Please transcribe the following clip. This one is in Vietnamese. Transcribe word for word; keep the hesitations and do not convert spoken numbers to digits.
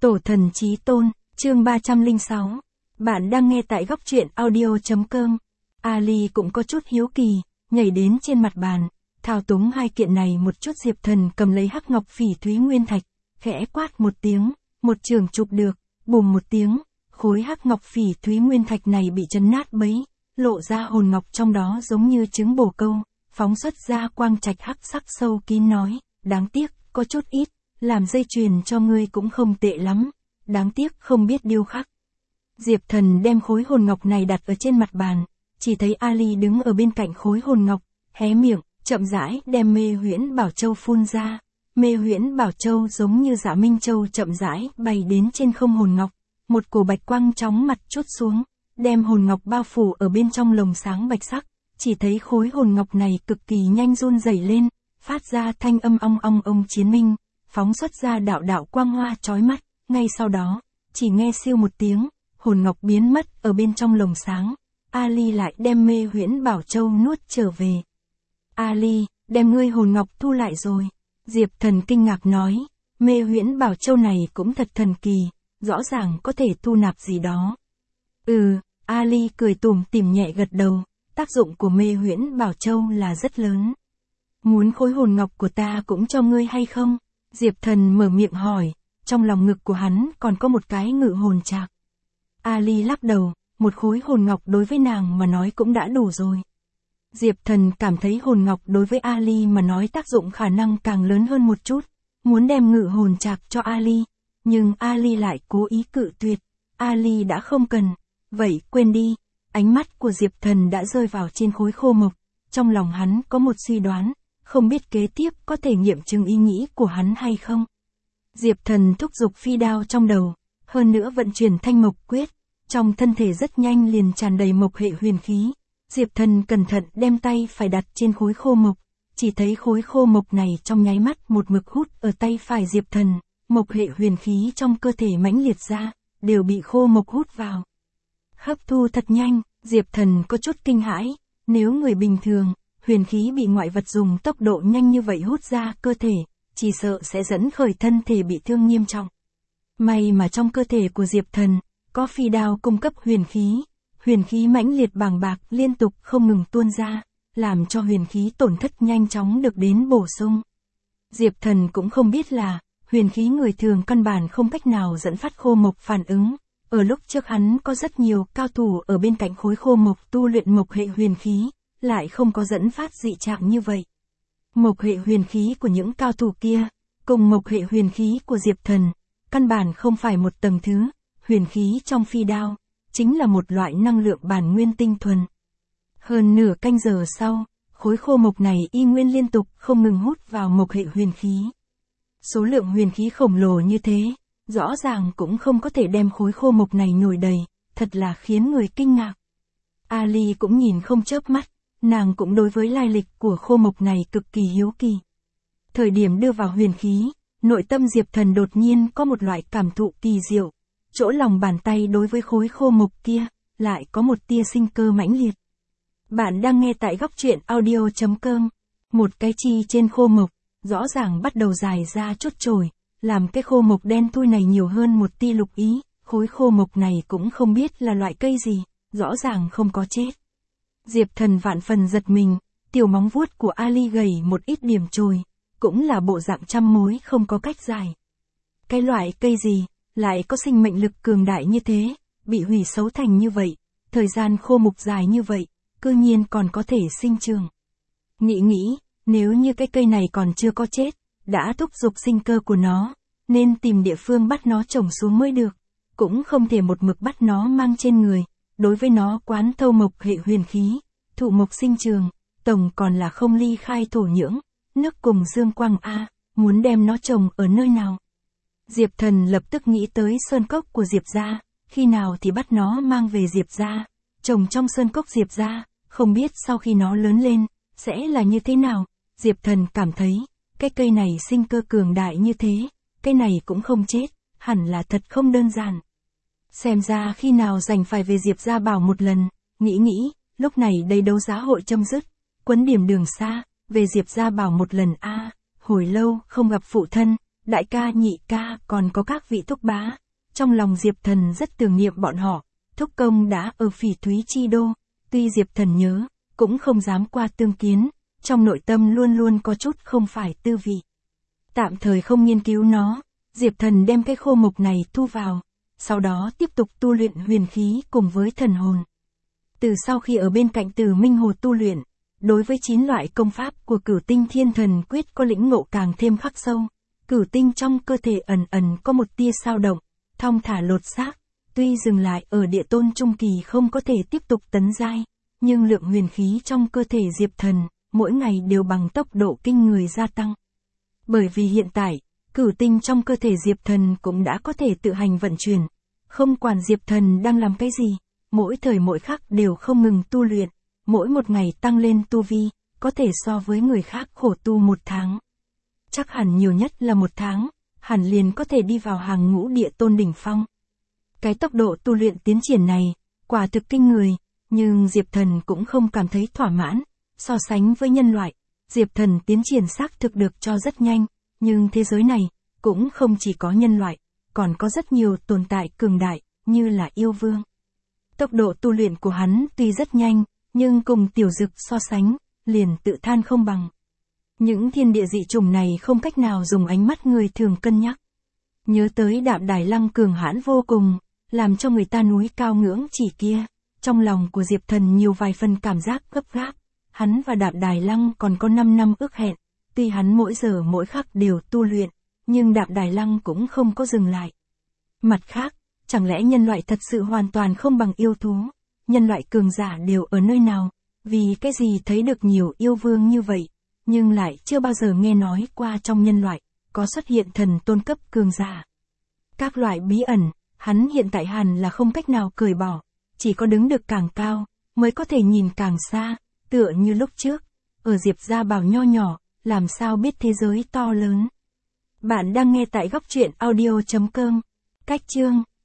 Tổ thần chí tôn, chương ba trăm lẻ sáu. Bạn đang nghe tại góc truyện audio chấm com. Ali cũng có chút hiếu kỳ, nhảy đến trên mặt bàn, thao túng hai kiện này một chút. Diệp Thần cầm lấy hắc ngọc phỉ thúy nguyên thạch, khẽ quát một tiếng, một trường chụp được, bùm một tiếng, khối hắc ngọc phỉ thúy nguyên thạch này bị chấn nát bấy, lộ ra hồn ngọc trong đó giống như trứng bồ câu, phóng xuất ra quang trạch hắc sắc sâu kín nói, đáng tiếc, có chút ít, làm dây chuyền cho ngươi cũng không tệ lắm, đáng tiếc không biết điêu khắc. Diệp Thần đem khối hồn ngọc này đặt ở trên mặt bàn, chỉ thấy Ali đứng ở bên cạnh khối hồn ngọc, hé miệng, chậm rãi đem mê huyễn bảo châu phun ra. Mê huyễn bảo châu giống như Dạ Minh Châu chậm rãi bay đến trên không hồn ngọc, một cổ bạch quang chóng mặt chút xuống, đem hồn ngọc bao phủ ở bên trong lồng sáng bạch sắc, chỉ thấy khối hồn ngọc này cực kỳ nhanh run rẩy lên, phát ra thanh âm ong ong ong chiến minh, phóng xuất ra đạo đạo quang hoa chói mắt, ngay sau đó, chỉ nghe siêu một tiếng, hồn ngọc biến mất ở bên trong lồng sáng, Ali lại đem mê huyễn bảo châu nuốt trở về. Ali, đem ngươi hồn ngọc thu lại rồi. Diệp Thần kinh ngạc nói, mê huyễn bảo châu này cũng thật thần kỳ, rõ ràng có thể thu nạp gì đó. Ừ, Ali cười tủm tỉm nhẹ gật đầu, tác dụng của mê huyễn bảo châu là rất lớn. Muốn khối hồn ngọc của ta cũng cho ngươi hay không? Diệp Thần mở miệng hỏi, trong lòng ngực của hắn còn có một cái ngự hồn trạc. Ali lắc đầu, một khối hồn ngọc đối với nàng mà nói cũng đã đủ rồi. Diệp Thần cảm thấy hồn ngọc đối với Ali mà nói tác dụng khả năng càng lớn hơn một chút, muốn đem ngự hồn trạc cho Ali, nhưng Ali lại cố ý cự tuyệt, Ali đã không cần, vậy quên đi. Ánh mắt của Diệp Thần đã rơi vào trên khối khô mộc, trong lòng hắn có một suy đoán, không biết kế tiếp có thể nghiệm chứng ý nghĩ của hắn hay không. Diệp Thần thúc giục phi đao trong đầu, hơn nữa vận chuyển thanh mộc quyết, trong thân thể rất nhanh liền tràn đầy mộc hệ huyền khí. Diệp Thần cẩn thận đem tay phải đặt trên khối khô mộc, chỉ thấy khối khô mộc này trong nháy mắt một mực hút ở tay phải Diệp Thần, mộc hệ huyền khí trong cơ thể mãnh liệt ra, đều bị khô mộc hút vào. Hấp thu thật nhanh, Diệp Thần có chút kinh hãi, nếu người bình thường, huyền khí bị ngoại vật dùng tốc độ nhanh như vậy hút ra cơ thể, chỉ sợ sẽ dẫn khởi thân thể bị thương nghiêm trọng. May mà trong cơ thể của Diệp Thần, có phi đao cung cấp huyền khí, huyền khí mãnh liệt bàng bạc liên tục không ngừng tuôn ra, làm cho huyền khí tổn thất nhanh chóng được đến bổ sung. Diệp Thần cũng không biết là, huyền khí người thường căn bản không cách nào dẫn phát khô mộc phản ứng. Ở lúc trước hắn có rất nhiều cao thủ ở bên cạnh khối khô mộc tu luyện mộc hệ huyền khí, lại không có dẫn phát dị trạng như vậy. Mộc hệ huyền khí của những cao thủ kia, cùng mộc hệ huyền khí của Diệp Thần, căn bản không phải một tầng thứ, huyền khí trong phi đao, chính là một loại năng lượng bản nguyên tinh thuần. Hơn nửa canh giờ sau, khối khô mộc này y nguyên liên tục không ngừng hút vào mộc hệ huyền khí. Số lượng huyền khí khổng lồ như thế, rõ ràng cũng không có thể đem khối khô mộc này nhồi đầy, thật là khiến người kinh ngạc. Ali cũng nhìn không chớp mắt, nàng cũng đối với lai lịch của khô mộc này cực kỳ hiếu kỳ. Thời điểm đưa vào huyền khí, nội tâm Diệp Thần đột nhiên có một loại cảm thụ kỳ diệu, chỗ lòng bàn tay đối với khối khô mộc kia, lại có một tia sinh cơ mãnh liệt. Bạn đang nghe tại góc truyện audio chấm com, một cái chi trên khô mộc, rõ ràng bắt đầu dài ra chốt chồi, làm cái khô mộc đen thui này nhiều hơn một tia lục ý, khối khô mộc này cũng không biết là loại cây gì, rõ ràng không có chết. Diệp Thần vạn phần giật mình, tiểu móng vuốt của Ali gầy một ít điểm chồi, cũng là bộ dạng trăm mối không có cách giải. Cái loại cây gì, lại có sinh mệnh lực cường đại như thế, bị hủy xấu thành như vậy, thời gian khô mục dài như vậy, cư nhiên còn có thể sinh trưởng. Nghĩ nghĩ, nếu như cái cây này còn chưa có chết, đã thúc giục sinh cơ của nó, nên tìm địa phương bắt nó trồng xuống mới được, cũng không thể một mực bắt nó mang trên người, đối với nó quán thâu mộc hệ huyền khí, thụ mộc sinh trường, tổng còn là không ly khai thổ nhưỡng, nước cùng dương quang a, muốn đem nó trồng ở nơi nào. Diệp Thần lập tức nghĩ tới sơn cốc của Diệp gia, khi nào thì bắt nó mang về Diệp gia, trồng trong sơn cốc Diệp gia, không biết sau khi nó lớn lên, sẽ là như thế nào. Diệp Thần cảm thấy, cái cây này sinh cơ cường đại như thế, cây này cũng không chết, hẳn là thật không đơn giản. Xem ra khi nào rảnh phải về Diệp gia bảo một lần, nghĩ nghĩ, lúc này đây đấu giá hội chấm dứt, quấn điểm đường xa, về Diệp gia bảo một lần a, hồi lâu không gặp phụ thân, đại ca nhị ca còn có các vị thúc bá. Trong lòng Diệp Thần rất tưởng niệm bọn họ, thúc công đã ở Phỉ Thúy Chi Đô, tuy Diệp Thần nhớ, cũng không dám qua tương kiến, trong nội tâm luôn luôn có chút không phải tư vị. Tạm thời không nghiên cứu nó, Diệp Thần đem cái khô mộc này thu vào, sau đó tiếp tục tu luyện huyền khí cùng với thần hồn. Từ sau khi ở bên cạnh Từ Minh Hồ tu luyện, đối với chín loại công pháp của Cửu Tinh Thiên Thần Quyết có lĩnh ngộ càng thêm khắc sâu, cửu tinh trong cơ thể ẩn ẩn có một tia sao động, thong thả lột xác, tuy dừng lại ở địa tôn trung kỳ không có thể tiếp tục tấn giai, nhưng lượng huyền khí trong cơ thể Diệp Thần, mỗi ngày đều bằng tốc độ kinh người gia tăng. Bởi vì hiện tại, cửu tinh trong cơ thể Diệp Thần cũng đã có thể tự hành vận chuyển, không quản Diệp Thần đang làm cái gì, mỗi thời mỗi khắc đều không ngừng tu luyện, mỗi một ngày tăng lên tu vi, có thể so với người khác khổ tu một tháng. Chắc hẳn nhiều nhất là một tháng, hẳn liền có thể đi vào hàng ngũ địa tôn đỉnh phong. Cái tốc độ tu luyện tiến triển này, quả thực kinh người, nhưng Diệp Thần cũng không cảm thấy thỏa mãn, so sánh với nhân loại, Diệp Thần tiến triển xác thực được cho rất nhanh, nhưng thế giới này, cũng không chỉ có nhân loại, còn có rất nhiều tồn tại cường đại, như là yêu vương. Tốc độ tu luyện của hắn tuy rất nhanh, nhưng cùng tiểu dực so sánh, liền tự than không bằng. Những thiên địa dị chủng này không cách nào dùng ánh mắt người thường cân nhắc. Nhớ tới Đạm Đài Lăng cường hãn vô cùng, làm cho người ta núi cao ngưỡng chỉ kia, trong lòng của Diệp Thần nhiều vài phần cảm giác gấp gáp. Hắn và Đạm Đài Lăng còn có năm năm ước hẹn, tuy hắn mỗi giờ mỗi khắc đều tu luyện, nhưng Đạm Đài Lăng cũng không có dừng lại. Mặt khác, chẳng lẽ nhân loại thật sự hoàn toàn không bằng yêu thú? Nhân loại cường giả đều ở nơi nào? Vì cái gì thấy được nhiều yêu vương như vậy, nhưng lại chưa bao giờ nghe nói qua trong nhân loại, có xuất hiện thần tôn cấp cường giả. Các loại bí ẩn, hắn hiện tại hẳn là không cách nào cởi bỏ, chỉ có đứng được càng cao, mới có thể nhìn càng xa, tựa như lúc trước, ở Diệp Gia Bảo nho nhỏ, làm sao biết thế giới to lớn. Bạn đang nghe tại góc truyện audio chấm com. Cách chương